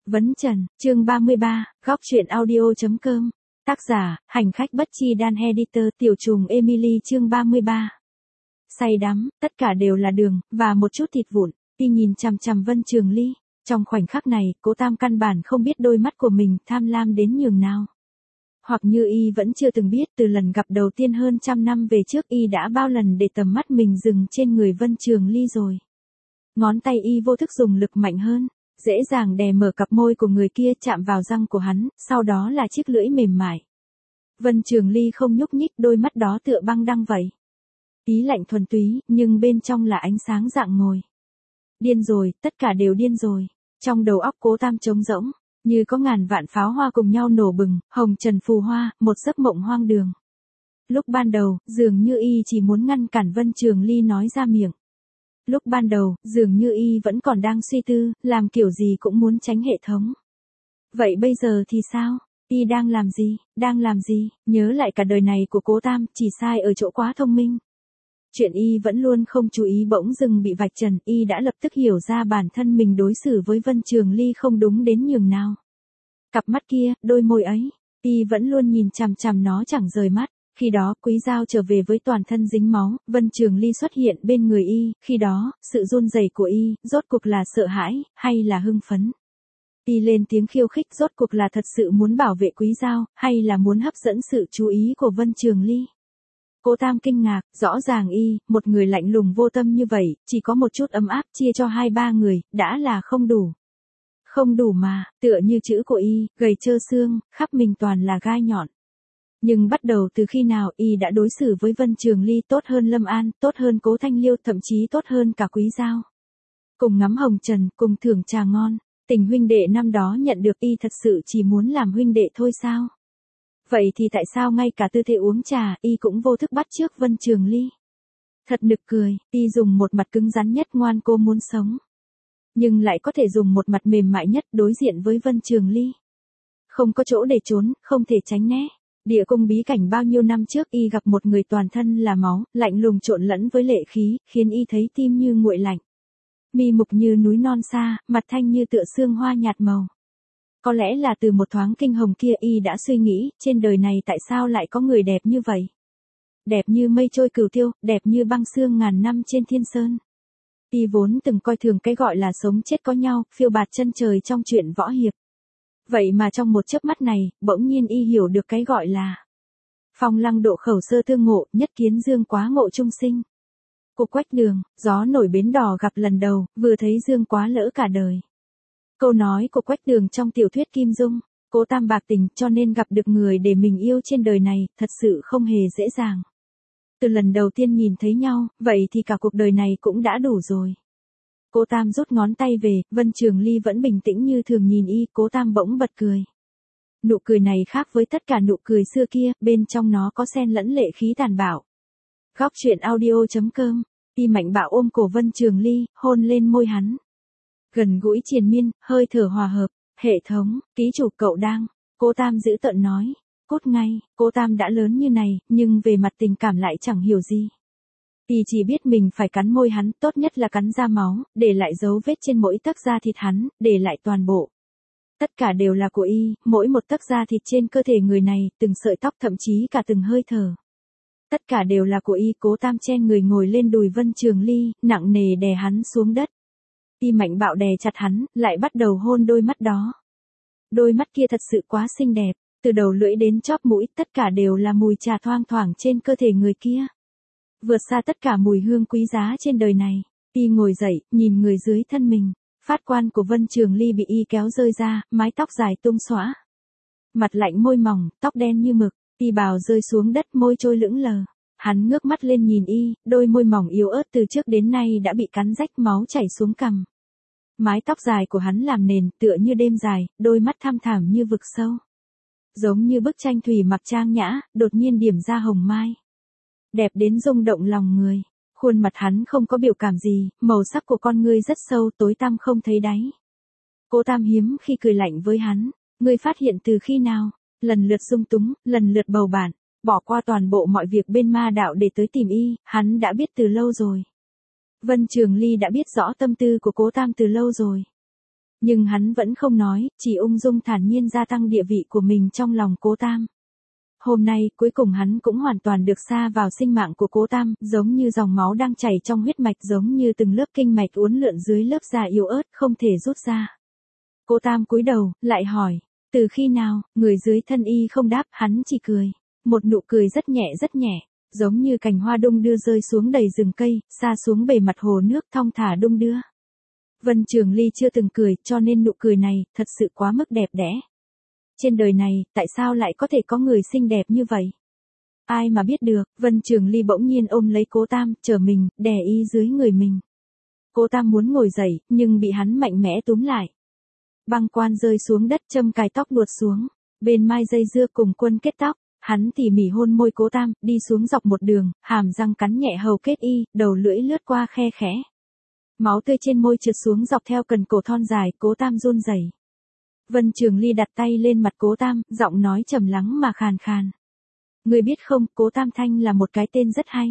Vấn Trần, chương 33, góc truyện audio.com. Tác giả, hành khách bất chi đan editor tiểu trùng Emily chương 33. Say đắm, tất cả đều là đường, và một chút thịt vụn, y nhìn chằm chằm Vân Trường Ly. Trong khoảnh khắc này, Cố Tam căn bản không biết đôi mắt của mình tham lam đến nhường nào. Hoặc như y vẫn chưa từng biết từ lần gặp đầu tiên hơn 100 năm về trước y đã bao lần để tầm mắt mình dừng trên người Vân Trường Ly rồi. Ngón tay y vô thức dùng lực mạnh hơn, dễ dàng đè mở cặp môi của người kia chạm vào răng của hắn, sau đó là chiếc lưỡi mềm mại. Vân Trường Ly không nhúc nhích, đôi mắt đó tựa băng đăng vậy. Ý lạnh thuần túy, nhưng bên trong là ánh sáng rạng ngời. Điên rồi, tất cả đều điên rồi. Trong đầu óc Cố Tam trống rỗng, như có ngàn vạn pháo hoa cùng nhau nổ bừng, hồng trần phù hoa, một giấc mộng hoang đường. Lúc ban đầu, dường như y chỉ muốn ngăn cản Vân Trường Ly nói ra miệng. Lúc ban đầu, dường như y vẫn còn đang suy tư, làm kiểu gì cũng muốn tránh hệ thống. Vậy bây giờ thì sao? Y đang làm gì? Nhớ lại cả đời này của Cố Tam, chỉ sai ở chỗ quá thông minh. Chuyện y vẫn luôn không chú ý bỗng dưng bị vạch trần, y đã lập tức hiểu ra bản thân mình đối xử với Vân Trường Ly không đúng đến nhường nào. Cặp mắt kia, đôi môi ấy, y vẫn luôn nhìn chằm chằm nó chẳng rời mắt. Khi đó, Quý Dao trở về với toàn thân dính máu, Vân Trường Ly xuất hiện bên người y, khi đó, sự run rẩy của y, rốt cuộc là sợ hãi, hay là hưng phấn? Y lên tiếng khiêu khích rốt cuộc là thật sự muốn bảo vệ Quý Dao, hay là muốn hấp dẫn sự chú ý của Vân Trường Ly? Cố Tam kinh ngạc, rõ ràng y, một người lạnh lùng vô tâm như vậy, chỉ có một chút ấm áp chia cho 2-3 người, đã là không đủ. Không đủ mà, tựa như chữ của y, gầy trơ xương, khắp mình toàn là gai nhọn. Nhưng bắt đầu từ khi nào y đã đối xử với Vân Trường Ly tốt hơn Lâm An, tốt hơn Cố Thanh Liêu, thậm chí tốt hơn cả Quý Dao. Cùng ngắm hồng trần, cùng thưởng trà ngon, tình huynh đệ năm đó nhận được y thật sự chỉ muốn làm huynh đệ thôi sao? Vậy thì tại sao ngay cả tư thế uống trà y cũng vô thức bắt chước Vân Trường Ly? Thật nực cười, y dùng một mặt cứng rắn nhất ngoan cô muốn sống. Nhưng lại có thể dùng một mặt mềm mại nhất đối diện với Vân Trường Ly. Không có chỗ để trốn, không thể tránh né. Địa cung bí cảnh bao nhiêu năm trước y gặp một người toàn thân là máu, lạnh lùng trộn lẫn với lệ khí, khiến y thấy tim như nguội lạnh. Mi mục như núi non xa, mặt thanh như tựa sương hoa nhạt màu. Có lẽ là từ một thoáng kinh hồng kia y đã suy nghĩ, trên đời này tại sao lại có người đẹp như vậy? Đẹp như mây trôi cửu tiêu, đẹp như băng sương ngàn năm trên thiên sơn. Y vốn từng coi thường cái gọi là sống chết có nhau, phiêu bạt chân trời trong chuyện võ hiệp. Vậy mà trong một chớp mắt này, bỗng nhiên y hiểu được cái gọi là phong lăng độ khẩu sơ tương ngộ, nhất kiến dương quá ngộ trung sinh. Cục Quách Đường, gió nổi bến đỏ gặp lần đầu, vừa thấy dương quá lỡ cả đời. Câu nói của Quách Đường trong tiểu thuyết Kim Dung, Cố Tam bạc tình cho nên gặp được người để mình yêu trên đời này, thật sự không hề dễ dàng. Từ lần đầu tiên nhìn thấy nhau, vậy thì cả cuộc đời này cũng đã đủ rồi. Cố Tam rút ngón tay về, Vân Trường Ly vẫn bình tĩnh như thường nhìn y, Cố Tam bỗng bật cười. Nụ cười này khác với tất cả nụ cười xưa kia, bên trong nó có xen lẫn lệ khí tàn bạo. Góc truyện audio.com, y mạnh bạo ôm cổ Vân Trường Ly, hôn lên môi hắn. Gần gũi triền miên, hơi thở hòa hợp, hệ thống, ký chủ cậu đang, Cố Tam giữ tợn nói, cốt ngay, Cố Tam đã lớn như này, nhưng về mặt tình cảm lại chẳng hiểu gì. Y chỉ biết mình phải cắn môi hắn, tốt nhất là cắn ra máu, để lại dấu vết trên mỗi tấc da thịt hắn, để lại toàn bộ. Tất cả đều là của y, mỗi một tấc da thịt trên cơ thể người này, từng sợi tóc thậm chí cả từng hơi thở. Tất cả đều là của y, Cố Tam chen người ngồi lên đùi Vân Trường Ly, nặng nề đè hắn xuống đất. Y mạnh bạo đè chặt hắn, lại bắt đầu hôn đôi mắt đó. Đôi mắt kia thật sự quá xinh đẹp, từ đầu lưỡi đến chóp mũi, tất cả đều là mùi trà thoang thoảng trên cơ thể người kia. Vượt xa tất cả mùi hương quý giá trên đời này. Y ngồi dậy, nhìn người dưới thân mình. Phát quan của Vân Trường Ly bị y kéo rơi ra, mái tóc dài tung xõa. Mặt lạnh môi mỏng, tóc đen như mực, y bào rơi xuống đất, môi trôi lững lờ. Hắn ngước mắt lên nhìn y, đôi môi mỏng yếu ớt từ trước đến nay đã bị cắn rách, máu chảy xuống cằm. Mái tóc dài của hắn làm nền, tựa như đêm dài, đôi mắt thăm thẳm như vực sâu. Giống như bức tranh thủy mặc trang nhã, đột nhiên điểm ra hồng mai. Đẹp đến rung động lòng người. Khuôn mặt hắn không có biểu cảm gì, màu sắc của con ngươi rất sâu, tối tăm không thấy đáy. Cố Tam hiếm khi cười lạnh với hắn, ngươi phát hiện từ khi nào? Lần lượt dung túng, lần lượt bầu bạn, bỏ qua toàn bộ mọi việc bên ma đạo để tới tìm y, hắn đã biết từ lâu rồi. Vân Trường Ly đã biết rõ tâm tư của Cố Tam từ lâu rồi. Nhưng hắn vẫn không nói, chỉ ung dung thản nhiên gia tăng địa vị của mình trong lòng Cố Tam. Hôm nay, cuối cùng hắn cũng hoàn toàn được sa vào sinh mạng của Cố Tam, giống như dòng máu đang chảy trong huyết mạch, giống như từng lớp kinh mạch uốn lượn dưới lớp da yếu ớt, không thể rút ra. Cố Tam cúi đầu, lại hỏi, từ khi nào? Người dưới thân y không đáp, hắn chỉ cười. Một nụ cười rất nhẹ, giống như cành hoa đung đưa rơi xuống đầy rừng cây, xa xuống bề mặt hồ nước thong thả đung đưa. Vân Trường Ly chưa từng cười, cho nên nụ cười này, thật sự quá mức đẹp đẽ. Trên đời này, tại sao lại có thể có người xinh đẹp như vậy? Ai mà biết được, Vân Trường Ly bỗng nhiên ôm lấy Cố Tam, trở mình, đè y dưới người mình. Cố Tam muốn ngồi dậy, nhưng bị hắn mạnh mẽ túm lại. Băng quan rơi xuống đất, châm cài tóc nuột xuống. Bên mai dây dưa cùng quân kết tóc, hắn tỉ mỉ hôn môi Cố Tam, đi xuống dọc một đường, hàm răng cắn nhẹ hầu kết y, đầu lưỡi lướt qua khe khẽ. Máu tươi trên môi trượt xuống dọc theo cần cổ thon dài, Cố Tam run rẩy. Vân Trường Ly đặt tay lên mặt Cố Tam, giọng nói trầm lắng mà khàn khàn. Ngươi biết không, Cố Tam Thanh là một cái tên rất hay.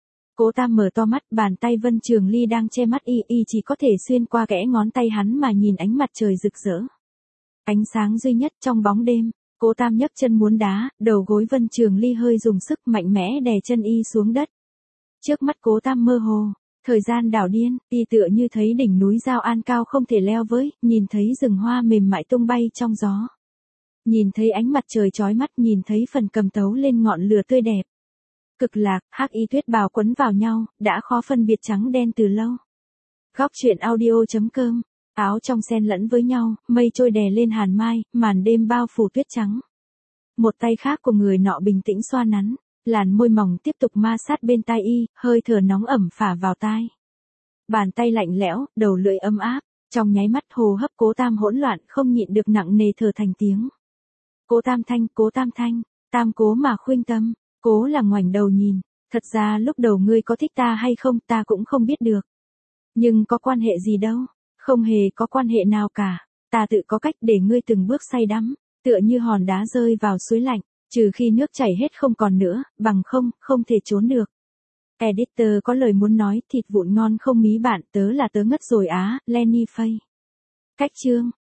Cố Tam mở to mắt, bàn tay Vân Trường Ly đang che mắt y chỉ có thể xuyên qua kẽ ngón tay hắn mà nhìn ánh mặt trời rực rỡ. Ánh sáng duy nhất trong bóng đêm, Cố Tam nhấc chân muốn đá, đầu gối Vân Trường Ly hơi dùng sức mạnh mẽ đè chân y xuống đất. Trước mắt Cố Tam mơ hồ, thời gian đảo điên, y tựa như thấy đỉnh núi Giao An cao không thể leo với, nhìn thấy rừng hoa mềm mại tung bay trong gió. Nhìn thấy ánh mặt trời chói mắt, nhìn thấy phần cầm tấu lên ngọn lửa tươi đẹp. Cực lạc, hắc y tuyết bào quấn vào nhau, đã khó phân biệt trắng đen từ lâu. Góc truyện audio.com, áo trong xen lẫn với nhau, mây trôi đè lên hàn mai, màn đêm bao phủ tuyết trắng. Một tay khác của người nọ bình tĩnh xoa nắn, làn môi mỏng tiếp tục ma sát bên tai y, hơi thở nóng ẩm phả vào tai. Bàn tay lạnh lẽo, đầu lưỡi ấm áp, trong nháy mắt hô hấp Cố Tam hỗn loạn, không nhịn được nặng nề thở thành tiếng. Cố Tam Thanh, Cố Tam Thanh, Tam Cố mà khuynh tâm. Cố là ngoảnh đầu nhìn, thật ra lúc đầu ngươi có thích ta hay không ta cũng không biết được. Nhưng có quan hệ gì đâu, không hề có quan hệ nào cả, ta tự có cách để ngươi từng bước say đắm, tựa như hòn đá rơi vào suối lạnh, trừ khi nước chảy hết không còn nữa, bằng không thể trốn được. Editor có lời muốn nói, thịt vụn ngon không mí bạn, tớ là tớ ngất rồi á, Lenny Faye. Cách chương.